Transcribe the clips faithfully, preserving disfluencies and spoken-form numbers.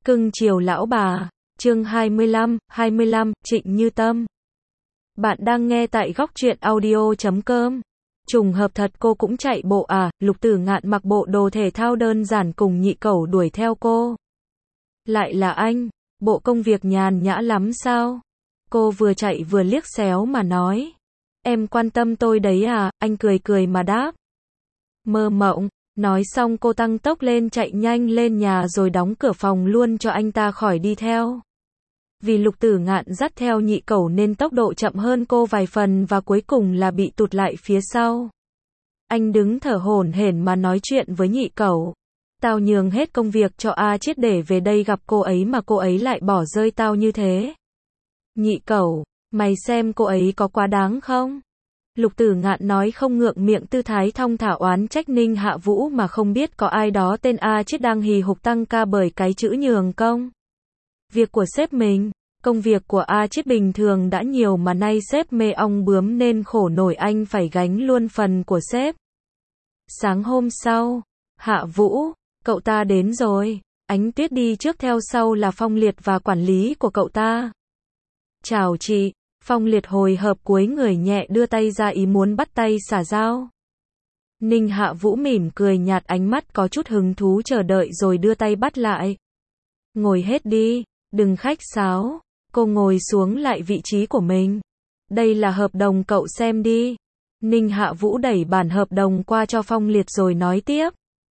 Cưng chiều lão bà, chương hai mươi lăm, hai mươi lăm, Trịnh Như Tâm. Bạn đang nghe tại góc truyện audio chấm com. Trùng hợp thật cô cũng chạy bộ à, Lục Tử Ngạn mặc bộ đồ thể thao đơn giản cùng nhị cẩu đuổi theo cô. Lại là anh, bộ công việc nhàn nhã lắm sao? Cô vừa chạy vừa liếc xéo mà nói. Em quan tâm tôi đấy à, anh cười cười mà đáp. Mơ mộng. Nói xong cô tăng tốc lên chạy nhanh lên nhà rồi đóng cửa phòng luôn cho anh ta khỏi đi theo. Vì Lục Tử Ngạn dắt theo nhị cẩu nên tốc độ chậm hơn cô vài phần và cuối cùng là bị tụt lại phía sau. Anh đứng thở hổn hển mà nói chuyện với nhị cẩu. Tao nhường hết công việc cho A Chiết để về đây gặp cô ấy mà cô ấy lại bỏ rơi tao như thế. Nhị cẩu, mày xem cô ấy có quá đáng không? Lục Tử Ngạn nói không ngượng miệng tư thái thong thả oán trách Ninh Hạ Vũ mà không biết có ai đó tên A Chiết đang hì hục tăng ca bởi cái chữ nhường công. Việc của sếp mình, công việc của A Chiết bình thường đã nhiều mà nay sếp mê ong bướm nên khổ nổi anh phải gánh luôn phần của sếp. Sáng hôm sau, Hạ Vũ, cậu ta đến rồi. Ánh Tuyết đi trước theo sau là Phong Liệt và quản lý của cậu ta. Chào chị. Phong Liệt hồi hộp cúi người nhẹ đưa tay ra ý muốn bắt tay xả dao. Ninh Hạ Vũ mỉm cười nhạt ánh mắt có chút hứng thú chờ đợi rồi đưa tay bắt lại. Ngồi hết đi, đừng khách sáo. Cô ngồi xuống lại vị trí của mình. Đây là hợp đồng cậu xem đi. Ninh Hạ Vũ đẩy bản hợp đồng qua cho Phong Liệt rồi nói tiếp.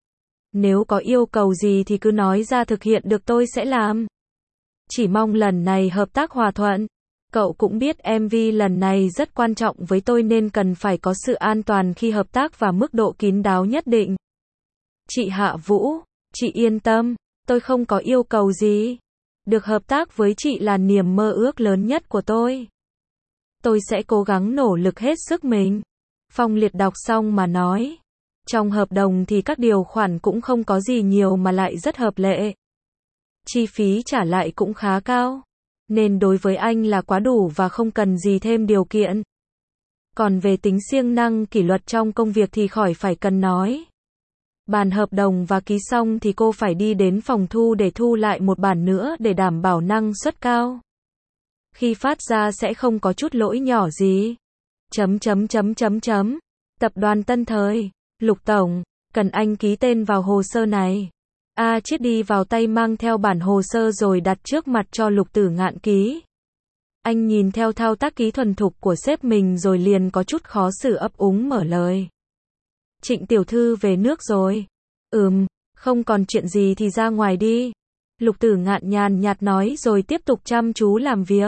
Nếu có yêu cầu gì thì cứ nói ra thực hiện được tôi sẽ làm. Chỉ mong lần này hợp tác hòa thuận. Cậu cũng biết em vê lần này rất quan trọng với tôi nên cần phải có sự an toàn khi hợp tác và mức độ kín đáo nhất định. Chị Hạ Vũ, chị yên tâm, tôi không có yêu cầu gì. Được hợp tác với chị là niềm mơ ước lớn nhất của tôi. Tôi sẽ cố gắng nỗ lực hết sức mình. Phong Liệt đọc xong mà nói. Trong hợp đồng thì các điều khoản cũng không có gì nhiều mà lại rất hợp lệ. Chi phí trả lại cũng khá cao. Nên đối với anh là quá đủ và không cần gì thêm điều kiện. Còn về tính siêng năng kỷ luật trong công việc thì khỏi phải cần nói. Bản hợp đồng và ký xong thì cô phải đi đến phòng thu để thu lại một bản nữa để đảm bảo năng suất cao. Khi phát ra sẽ không có chút lỗi nhỏ gì. Chấm chấm chấm chấm chấm. Tập đoàn Tân Thời, Lục Tổng, cần anh ký tên vào hồ sơ này. A Chiết đi vào tay mang theo bản hồ sơ rồi đặt trước mặt cho Lục Tử Ngạn ký. Anh nhìn theo thao tác ký thuần thục của sếp mình rồi liền có chút khó xử ấp úng mở lời. Trịnh tiểu thư về nước rồi. Ừm, không còn chuyện gì thì ra ngoài đi. Lục Tử Ngạn nhàn nhạt nói rồi tiếp tục chăm chú làm việc.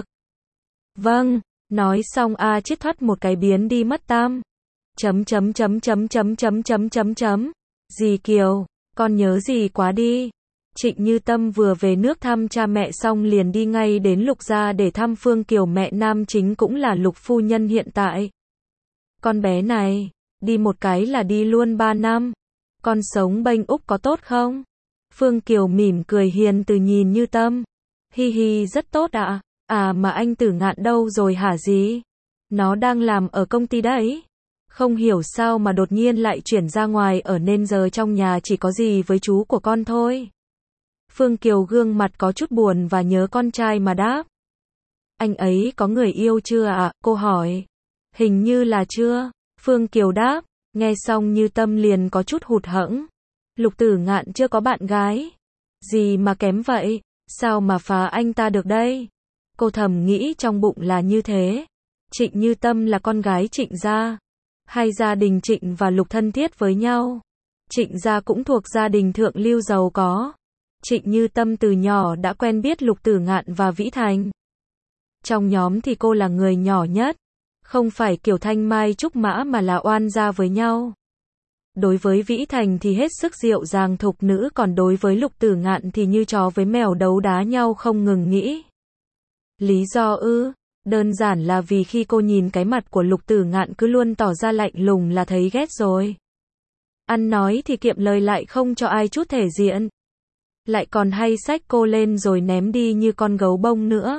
Vâng, nói xong A Chiết thoát một cái biến đi mất tam. Chấm chấm chấm chấm chấm chấm chấm chấm chấm. Dì Kiều. Con nhớ gì quá đi. Trịnh Như Tâm vừa về nước thăm cha mẹ xong liền đi ngay đến Lục gia để thăm Phương Kiều mẹ nam chính cũng là Lục phu nhân hiện tại. Con bé này, đi một cái là đi luôn ba năm. Con sống bênh úc có tốt không? Phương Kiều mỉm cười hiền từ nhìn Như Tâm. Hi hi rất tốt ạ. À? À mà anh Tử Ngạn đâu rồi hả gì? Nó đang làm ở công ty đấy. Không hiểu sao mà đột nhiên lại chuyển ra ngoài ở nên giờ trong nhà chỉ có dì với chú của con thôi. Phương Kiều gương mặt có chút buồn và nhớ con trai mà đáp. Anh ấy có người yêu chưa ạ? À? Cô hỏi. Hình như là chưa. Phương Kiều đáp. Nghe xong Như Tâm liền có chút hụt hẫng. Lục Tử Ngạn chưa có bạn gái. Gì mà kém vậy? Sao mà phá anh ta được đây? Cô thầm nghĩ trong bụng là như thế. Trịnh Như Tâm là con gái Trịnh gia. Hai gia đình Trịnh và Lục thân thiết với nhau. Trịnh gia cũng thuộc gia đình thượng lưu giàu có. Trịnh Như Tâm từ nhỏ đã quen biết Lục Tử Ngạn và Vĩ Thành. Trong nhóm thì cô là người nhỏ nhất. Không phải kiểu thanh mai trúc mã mà là oan gia với nhau. Đối với Vĩ Thành thì hết sức dịu dàng thục nữ, còn đối với Lục Tử Ngạn thì như chó với mèo đấu đá nhau không ngừng nghỉ. Lý do ư? Đơn giản là vì khi cô nhìn cái mặt của Lục Tử Ngạn cứ luôn tỏ ra lạnh lùng là thấy ghét rồi. Ăn nói thì kiệm lời lại không cho ai chút thể diện. Lại còn hay xách cô lên rồi ném đi như con gấu bông nữa.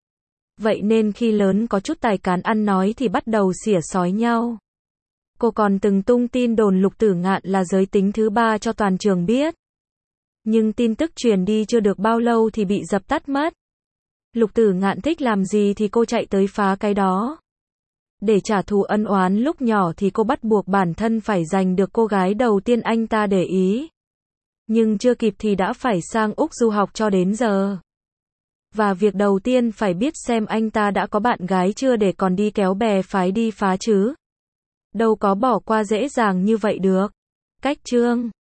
Vậy nên khi lớn có chút tài cán ăn nói thì bắt đầu xỉa xói nhau. Cô còn từng tung tin đồn Lục Tử Ngạn là giới tính thứ ba cho toàn trường biết. Nhưng tin tức truyền đi chưa được bao lâu thì bị dập tắt mất. Lục Tử Ngạn thích làm gì thì cô chạy tới phá cái đó. Để trả thù ân oán lúc nhỏ thì cô bắt buộc bản thân phải giành được cô gái đầu tiên anh ta để ý. Nhưng chưa kịp thì đã phải sang Úc du học cho đến giờ. Và việc đầu tiên phải biết xem anh ta đã có bạn gái chưa để còn đi kéo bè phái đi phá chứ. Đâu có bỏ qua dễ dàng như vậy được. Cách chương